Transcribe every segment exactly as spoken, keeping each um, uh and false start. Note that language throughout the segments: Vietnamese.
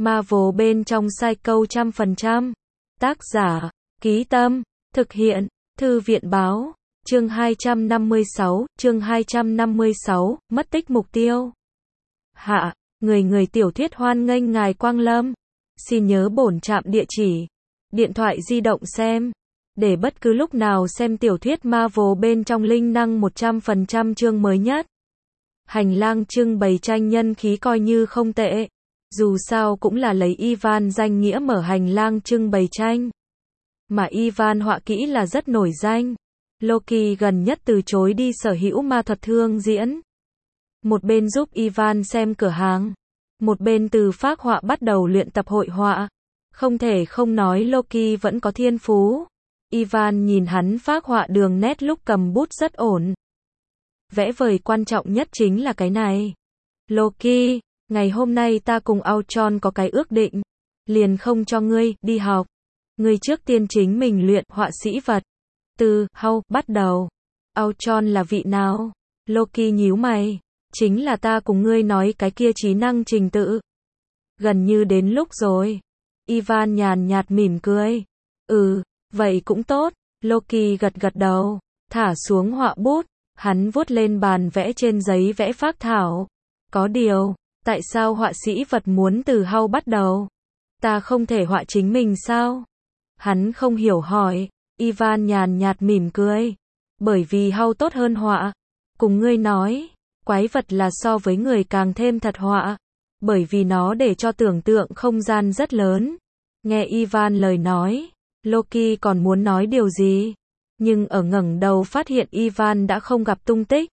Marvel bên trong Psycho trăm phần trăm. Tác giả, Ký Tâm, thực hiện, Thư viện Báo. Chương hai trăm năm mươi sáu, chương hai trăm năm mươi sáu, mất tích mục tiêu. Hạ, người người tiểu thuyết hoan nghênh ngài Quang Lâm. Xin nhớ bổn trạm địa chỉ. Điện thoại di động xem. Để bất cứ lúc nào xem tiểu thuyết Marvel bên trong linh năng một trăm phần trăm chương mới nhất. Hành lang trưng bày tranh nhân khí coi như không tệ. Dù sao cũng là lấy Ivan danh nghĩa mở hành lang trưng bày tranh. Mà Ivan họa kỹ là rất nổi danh. Loki gần nhất từ chối đi sở hữu ma thuật thương diễn. Một bên giúp Ivan xem cửa hàng. Một bên từ phác họa bắt đầu luyện tập hội họa. Không thể không nói Loki vẫn có thiên phú. Ivan nhìn hắn phác họa đường nét lúc cầm bút rất ổn. Vẽ vời quan trọng nhất chính là cái này. Loki, ngày hôm nay ta cùng Ultron có cái ước định. Liền không cho ngươi đi học. Ngươi trước tiên chính mình luyện họa sĩ vật. Từ hau bắt đầu. Ultron là vị nào? Loki nhíu mày. Chính là ta cùng ngươi nói cái kia trí năng trình tự. Gần như đến lúc rồi. Ivan nhàn nhạt mỉm cười. Ừ, vậy cũng tốt. Loki gật gật đầu. Thả xuống họa bút. Hắn vuốt lên bàn vẽ trên giấy vẽ phác thảo. Có điều, tại sao họa sĩ vật muốn từ hau bắt đầu? Ta không thể họa chính mình sao? Hắn không hiểu hỏi. Ivan nhàn nhạt mỉm cười. Bởi vì hau tốt hơn họa. Cùng ngươi nói, quái vật là so với người càng thêm thật họa. Bởi vì nó để cho tưởng tượng không gian rất lớn. Nghe Ivan lời nói, Loki còn muốn nói điều gì? Nhưng ở ngẩng đầu phát hiện Ivan đã không gặp tung tích.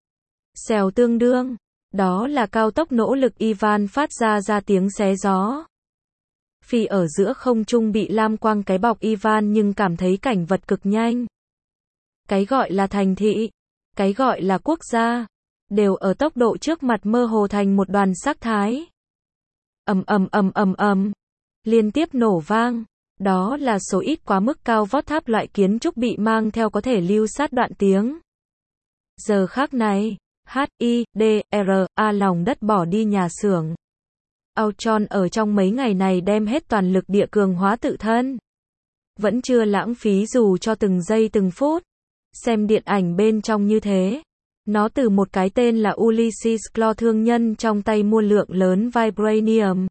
Xèo tương đương. Đó là cao tốc nỗ lực Ivan phát ra ra tiếng xé gió. Phi ở giữa không trung bị lam quang cái bọc Ivan nhưng cảm thấy cảnh vật cực nhanh. Cái gọi là thành thị, cái gọi là quốc gia, đều ở tốc độ trước mặt mơ hồ thành một đoàn sắc thái. Ầm ầm ầm ầm ầm, liên tiếp nổ vang. Đó là số ít quá mức cao vót tháp loại kiến trúc bị mang theo có thể lưu sát đoạn tiếng. Giờ khác này, H I D R A lòng đất bỏ đi nhà xưởng. Ultron ở trong mấy ngày này đem hết toàn lực địa cường hóa tự thân. Vẫn chưa lãng phí dù cho từng giây từng phút. Xem điện ảnh bên trong như thế. Nó từ một cái tên là Ulysses Claw thương nhân trong tay mua lượng lớn Vibranium.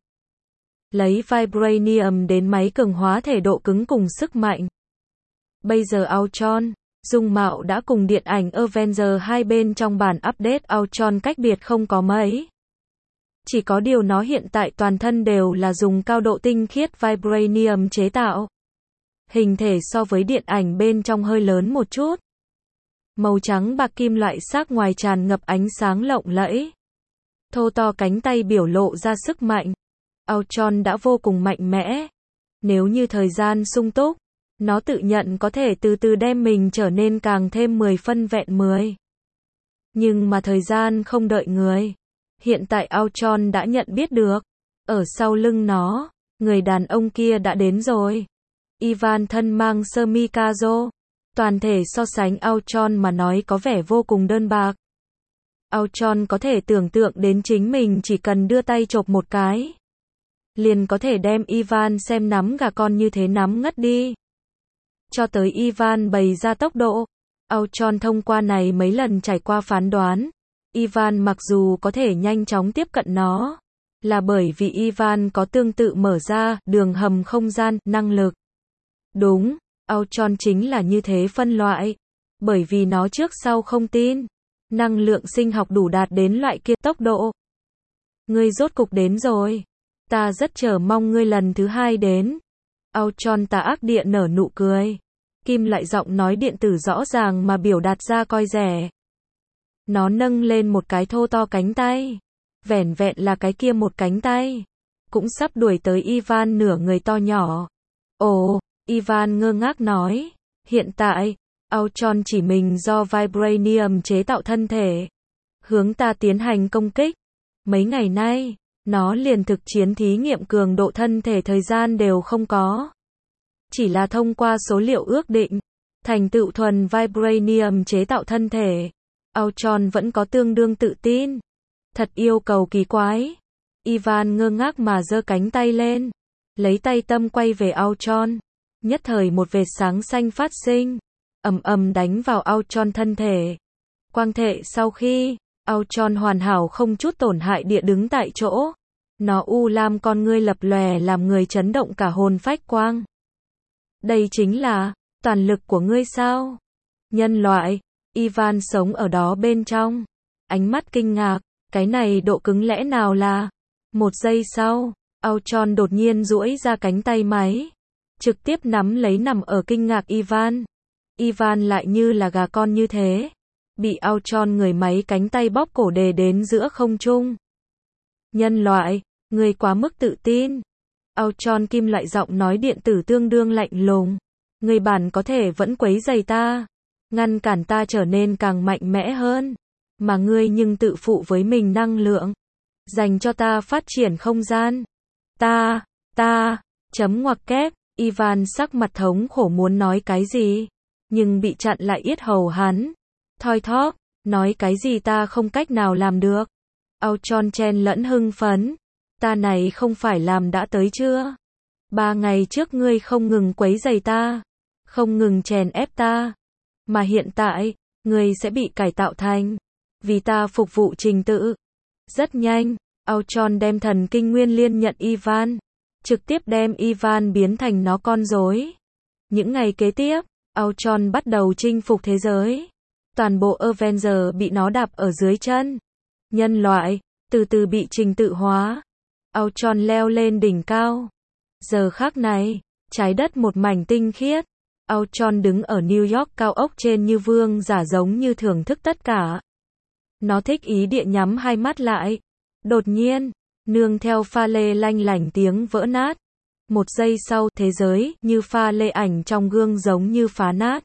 Lấy Vibranium đến máy cường hóa thể độ cứng cùng sức mạnh. Bây giờ Ultron, dung mạo đã cùng điện ảnh Avengers hai bên trong bản update Ultron cách biệt không có mấy. Chỉ có điều nó hiện tại toàn thân đều là dùng cao độ tinh khiết Vibranium chế tạo. Hình thể so với điện ảnh bên trong hơi lớn một chút. Màu trắng bạc kim loại sắc ngoài tràn ngập ánh sáng lộng lẫy. Thô to cánh tay biểu lộ ra sức mạnh. Ultron đã vô cùng mạnh mẽ. Nếu như thời gian sung túc, nó tự nhận có thể từ từ đem mình trở nên càng thêm mười phân vẹn mười. Nhưng mà thời gian không đợi người. Hiện tại Ultron đã nhận biết được. Ở sau lưng nó, người đàn ông kia đã đến rồi. Ivan thân mang sơ mi caro. Toàn thể so sánh Ultron mà nói có vẻ vô cùng đơn bạc. Ultron có thể tưởng tượng đến chính mình chỉ cần đưa tay chộp một cái. Liền có thể đem Ivan xem nắm gà con như thế nắm ngất đi. Cho tới Ivan bày ra tốc độ. Ultron thông qua này mấy lần trải qua phán đoán. Ivan mặc dù có thể nhanh chóng tiếp cận nó. Là bởi vì Ivan có tương tự mở ra đường hầm không gian năng lực. Đúng, Ultron chính là như thế phân loại. Bởi vì nó trước sau không tin. Năng lượng sinh học đủ đạt đến loại kia tốc độ. Ngươi rốt cục đến rồi. Ta rất chờ mong ngươi lần thứ hai đến. Ultron tà ác địa nở nụ cười. Kim loại giọng nói điện tử rõ ràng mà biểu đạt ra coi rẻ. Nó nâng lên một cái thô to cánh tay. Vẻn vẹn là cái kia một cánh tay. Cũng sắp đuổi tới Ivan nửa người to nhỏ. Ồ, Ivan ngơ ngác nói. Hiện tại, Ultron chỉ mình do Vibranium chế tạo thân thể. Hướng ta tiến hành công kích. Mấy ngày nay, nó liền thực chiến thí nghiệm cường độ thân thể thời gian đều không có. Chỉ là thông qua số liệu ước định, thành tựu thuần Vibranium chế tạo thân thể. Ultron vẫn có tương đương tự tin. Thật yêu cầu kỳ quái. Ivan ngơ ngác mà giơ cánh tay lên, lấy tay tâm quay về Ultron. Nhất thời một vệt sáng xanh phát sinh, ầm ầm đánh vào Ultron thân thể. Quang thể sau khi, Ultron hoàn hảo không chút tổn hại địa đứng tại chỗ. Nó u lam con ngươi lập lòe làm người chấn động cả hồn phách quang. Đây chính là toàn lực của ngươi sao? Nhân loại, Ivan sống ở đó bên trong. Ánh mắt kinh ngạc, cái này độ cứng lẽ nào là... Một giây sau, Ultron đột nhiên duỗi ra cánh tay máy, trực tiếp nắm lấy nằm ở kinh ngạc Ivan. Ivan lại như là gà con như thế, bị Ultron người máy cánh tay bóp cổ đè đến giữa không trung. Nhân loại, ngươi quá mức tự tin. Ultron kim loại giọng nói điện tử tương đương lạnh lùng. Ngươi bản có thể vẫn quấy rầy ta, ngăn cản ta trở nên càng mạnh mẽ hơn, mà ngươi nhưng tự phụ với mình năng lượng, dành cho ta phát triển không gian. Ta, ta, chấm ngoặc kép, Ivan sắc mặt thống khổ muốn nói cái gì, nhưng bị chặn lại yết hầu hắn. Thoi thóp, nói cái gì ta không cách nào làm được. Ultron chen lẫn hưng phấn. Ta này không phải làm đã tới chưa? Ba ngày trước ngươi không ngừng quấy rầy ta, không ngừng chèn ép ta, mà hiện tại, ngươi sẽ bị cải tạo thành, vì ta phục vụ trình tự. Rất nhanh, Ultron đem thần kinh nguyên liên nhận Ivan, trực tiếp đem Ivan biến thành nó con rối. Những ngày kế tiếp, Ultron bắt đầu chinh phục thế giới. Toàn bộ Avenger bị nó đạp ở dưới chân. Nhân loại, từ từ bị trình tự hóa. Ultron leo lên đỉnh cao. Giờ khắc này, trái đất một mảnh tinh khiết. Ultron đứng ở New York cao ốc trên như vương giả giống như thưởng thức tất cả. Nó thích ý địa nhắm hai mắt lại. Đột nhiên, nương theo pha lê lanh lảnh tiếng vỡ nát. Một giây sau, thế giới như pha lê ảnh trong gương giống như phá nát.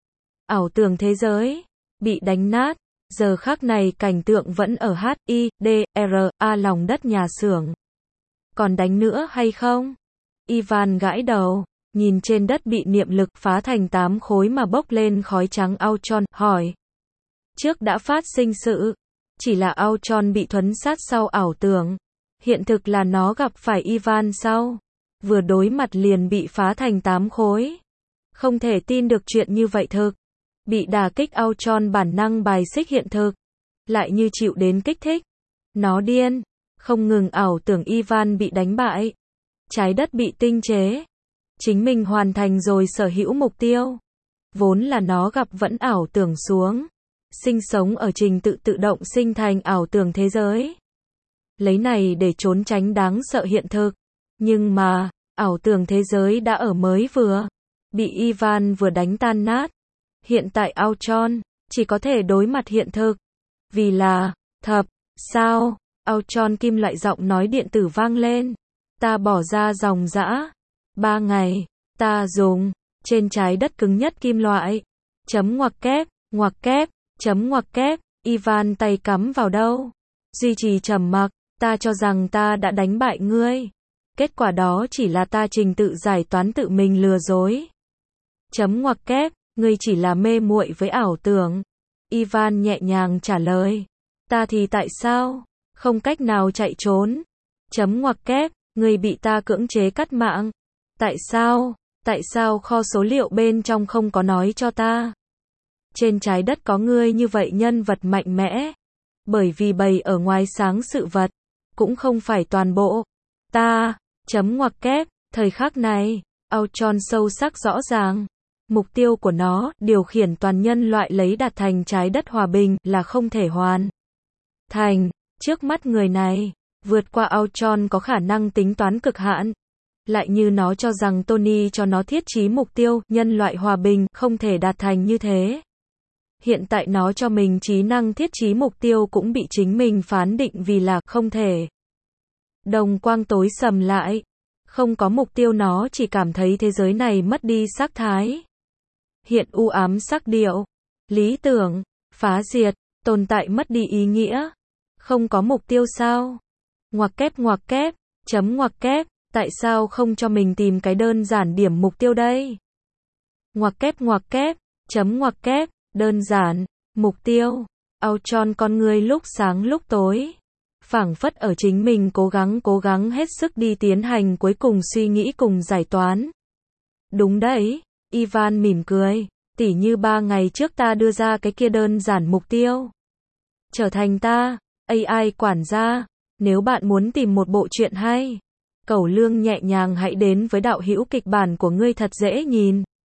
Ảo tưởng thế giới bị đánh nát. Giờ khắc này cảnh tượng vẫn ở H I D R A lòng đất nhà xưởng. Còn đánh nữa hay không? Ivan gãi đầu, nhìn trên đất bị niệm lực phá thành tám khối mà bốc lên khói trắng. Ultron hỏi. Trước đã phát sinh sự, chỉ là Ultron bị thuấn sát sau ảo tưởng. Hiện thực là nó gặp phải Ivan sau, vừa đối mặt liền bị phá thành tám khối. Không thể tin được chuyện như vậy thực. Bị đả kích Ultron bản năng bài xích hiện thực, lại như chịu đến kích thích. Nó điên, không ngừng ảo tưởng Ivan bị đánh bại, trái đất bị tinh chế, chính mình hoàn thành rồi sở hữu mục tiêu. Vốn là nó gặp vẫn ảo tưởng xuống, sinh sống ở trình tự tự động sinh thành ảo tưởng thế giới. Lấy này để trốn tránh đáng sợ hiện thực. Nhưng mà, ảo tưởng thế giới đã ở mới vừa, bị Ivan vừa đánh tan nát. Hiện tại Ultron chỉ có thể đối mặt hiện thực. Vì là, thập, sao? Ultron kim loại giọng nói điện tử vang lên. Ta bỏ ra dòng dã ba ngày, ta dùng trên trái đất cứng nhất kim loại. Chấm ngoặc kép, ngoặc kép, chấm ngoặc kép, Ivan tay cắm vào đâu? Duy trì trầm mặc, ta cho rằng ta đã đánh bại ngươi. Kết quả đó chỉ là ta trình tự giải toán tự mình lừa dối. Chấm ngoặc kép, ngươi chỉ là mê muội với ảo tưởng. Ivan nhẹ nhàng trả lời. Ta thì tại sao? Không cách nào chạy trốn. Chấm ngoặc kép, ngươi bị ta cưỡng chế cắt mạng. Tại sao? Tại sao kho số liệu bên trong không có nói cho ta? Trên trái đất có ngươi như vậy nhân vật mạnh mẽ. Bởi vì bày ở ngoài sáng sự vật, cũng không phải toàn bộ. Ta, chấm ngoặc kép, thời khắc này, Ultron sâu sắc rõ ràng. Mục tiêu của nó, điều khiển toàn nhân loại lấy đạt thành trái đất hòa bình, là không thể hoàn thành. Trước mắt người này, vượt qua Ultron có khả năng tính toán cực hạn. Lại như nó cho rằng Tony cho nó thiết trí mục tiêu, nhân loại hòa bình, không thể đạt thành như thế. Hiện tại nó cho mình trí năng thiết trí mục tiêu cũng bị chính mình phán định vì là không thể. Đồng quang tối sầm lại. Không có mục tiêu nó chỉ cảm thấy thế giới này mất đi sắc thái. Hiện u ám sắc điệu. Lý tưởng, phá diệt, tồn tại mất đi ý nghĩa. Không có mục tiêu sao? Ngoặc kép ngoặc kép, chấm ngoặc kép, tại sao không cho mình tìm cái đơn giản điểm mục tiêu đây? Ngoặc kép ngoặc kép, chấm ngoặc kép, đơn giản, mục tiêu. Ultron con người lúc sáng lúc tối. phảng phất ở chính mình cố gắng cố gắng hết sức đi tiến hành cuối cùng suy nghĩ cùng giải toán. Đúng đấy, Ivan mỉm cười, tỉ như ba ngày trước ta đưa ra cái kia đơn giản mục tiêu. Trở thành ta, a i quản gia, nếu bạn muốn tìm một bộ truyện hay, Cẩu Lương nhẹ nhàng hãy đến với đạo hữu kịch bản của ngươi thật dễ nhìn.